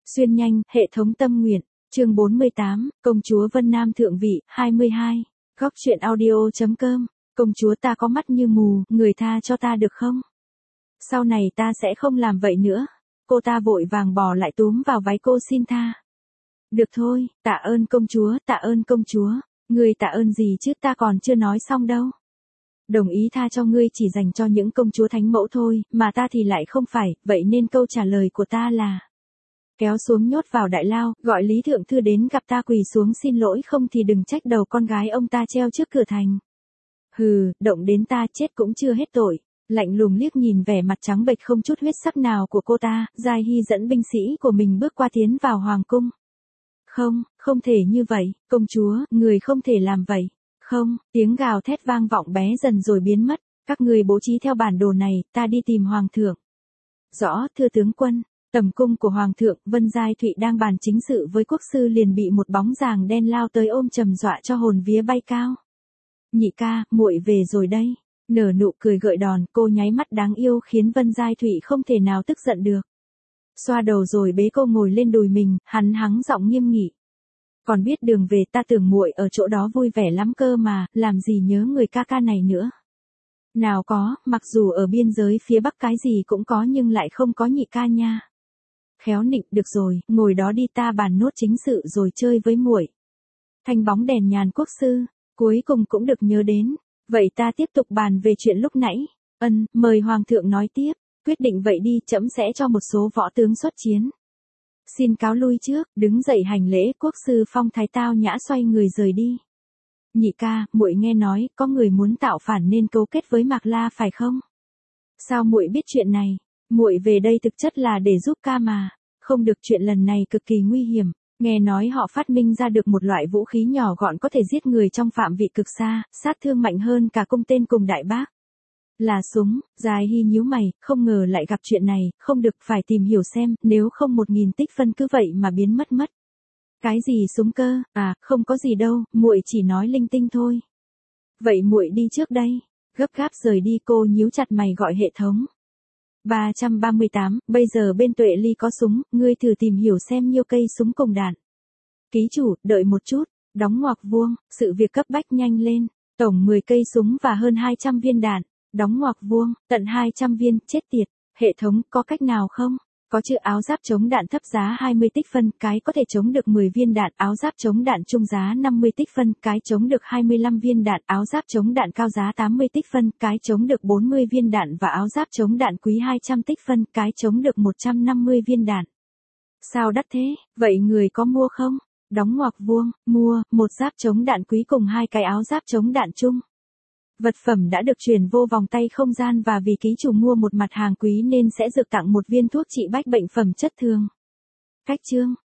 Xuyên nhanh, hệ thống tâm nguyện, chương 48, công chúa Vân Nam thượng vị, 22, góc truyện audio.com, công chúa ta có mắt như mù, người tha cho ta được không? Sau này ta sẽ không làm vậy nữa. Cô ta vội vàng bò lại túm vào váy cô xin tha. Được thôi, tạ ơn công chúa, tạ ơn công chúa. Ngươi tạ ơn gì chứ, ta còn chưa nói xong đâu. Đồng ý tha cho ngươi chỉ dành cho những công chúa thánh mẫu thôi, mà ta thì lại không phải, vậy nên câu trả lời của ta là kéo xuống nhốt vào đại lao, gọi Lý Thượng Thư đến gặp ta quỳ xuống xin lỗi, không thì đừng trách đầu con gái ông ta treo trước cửa thành. Hừ, động đến ta chết cũng chưa hết tội. Lạnh lùng liếc nhìn vẻ mặt trắng bệch không chút huyết sắc nào của cô ta, Giai Hy dẫn binh sĩ của mình bước qua tiến vào hoàng cung. Không, không thể như vậy, công chúa, người không thể làm vậy. Không, tiếng gào thét vang vọng bé dần rồi biến mất. Các người bố trí theo bản đồ này, ta đi tìm hoàng thượng. Rõ, thưa tướng quân. Tầm cung của hoàng thượng, Vân Giai Thụy đang bàn chính sự với quốc sư liền bị một bóng dáng đen lao tới ôm trầm dọa cho hồn vía bay cao. Nhị ca, muội về rồi đây. Nở nụ cười gợi đòn, cô nháy mắt đáng yêu khiến Vân Giai Thụy không thể nào tức giận được. Xoa đầu rồi bế cô ngồi lên đùi mình, hắn hắng giọng nghiêm nghị. Còn biết đường về, ta tưởng muội ở chỗ đó vui vẻ lắm cơ mà, làm gì nhớ người ca ca này nữa. Nào có, mặc dù ở biên giới phía bắc cái gì cũng có nhưng lại không có nhị ca nha. Khéo nịnh, được rồi, ngồi đó đi, ta bàn nốt chính sự rồi chơi với muội. Thanh bóng đèn nhàn quốc sư, cuối cùng cũng được nhớ đến. Vậy ta tiếp tục bàn về chuyện lúc nãy. Mời hoàng thượng nói tiếp. Quyết định vậy đi, trẫm sẽ cho một số võ tướng xuất chiến. Xin cáo lui trước, đứng dậy hành lễ, quốc sư phong thái tao nhã xoay người rời đi. Nhị ca, muội nghe nói có người muốn tạo phản nên cấu kết với Mạc La phải không? Sao muội biết chuyện này? Muội về đây thực chất là để giúp ca mà. Không được, chuyện lần này cực kỳ nguy hiểm. Nghe nói họ phát minh ra được một loại vũ khí nhỏ gọn có thể giết người trong phạm vị cực xa, sát thương mạnh hơn cả cung tên cùng đại bác. Là súng. Giai Hy nhíu mày, không ngờ lại gặp chuyện này, không được, phải tìm hiểu xem, nếu không 1000 tích phân cứ vậy mà biến mất. Cái gì súng cơ? À, không có gì đâu, muội chỉ nói linh tinh thôi. Vậy muội đi trước đây. Gấp gáp rời đi, cô nhíu chặt mày gọi hệ thống. 338, bây giờ bên Tuệ Ly có súng, ngươi thử tìm hiểu xem nhiêu cây súng cùng đạn. Ký chủ, đợi một chút, đóng ngoặc vuông, sự việc cấp bách nhanh lên, tổng 10 cây súng và hơn 200 viên đạn, đóng ngoặc vuông, tận 200 viên, chết tiệt, hệ thống, có cách nào không? Có chữ áo giáp chống đạn thấp giá 20 tích phân, cái có thể chống được 10 viên đạn, áo giáp chống đạn trung giá 50 tích phân, cái chống được 25 viên đạn, áo giáp chống đạn cao giá 80 tích phân, cái chống được 40 viên đạn và áo giáp chống đạn quý 200 tích phân, cái chống được 150 viên đạn. Sao đắt thế? Vậy người có mua không? Đóng ngoặc vuông, mua, một giáp chống đạn quý cùng 2 cái áo giáp chống đạn chung. Vật phẩm đã được chuyển vô vòng tay không gian và vì ký chủ mua một mặt hàng quý nên sẽ được tặng một viên thuốc trị bách bệnh phẩm chất thường. Cách chương.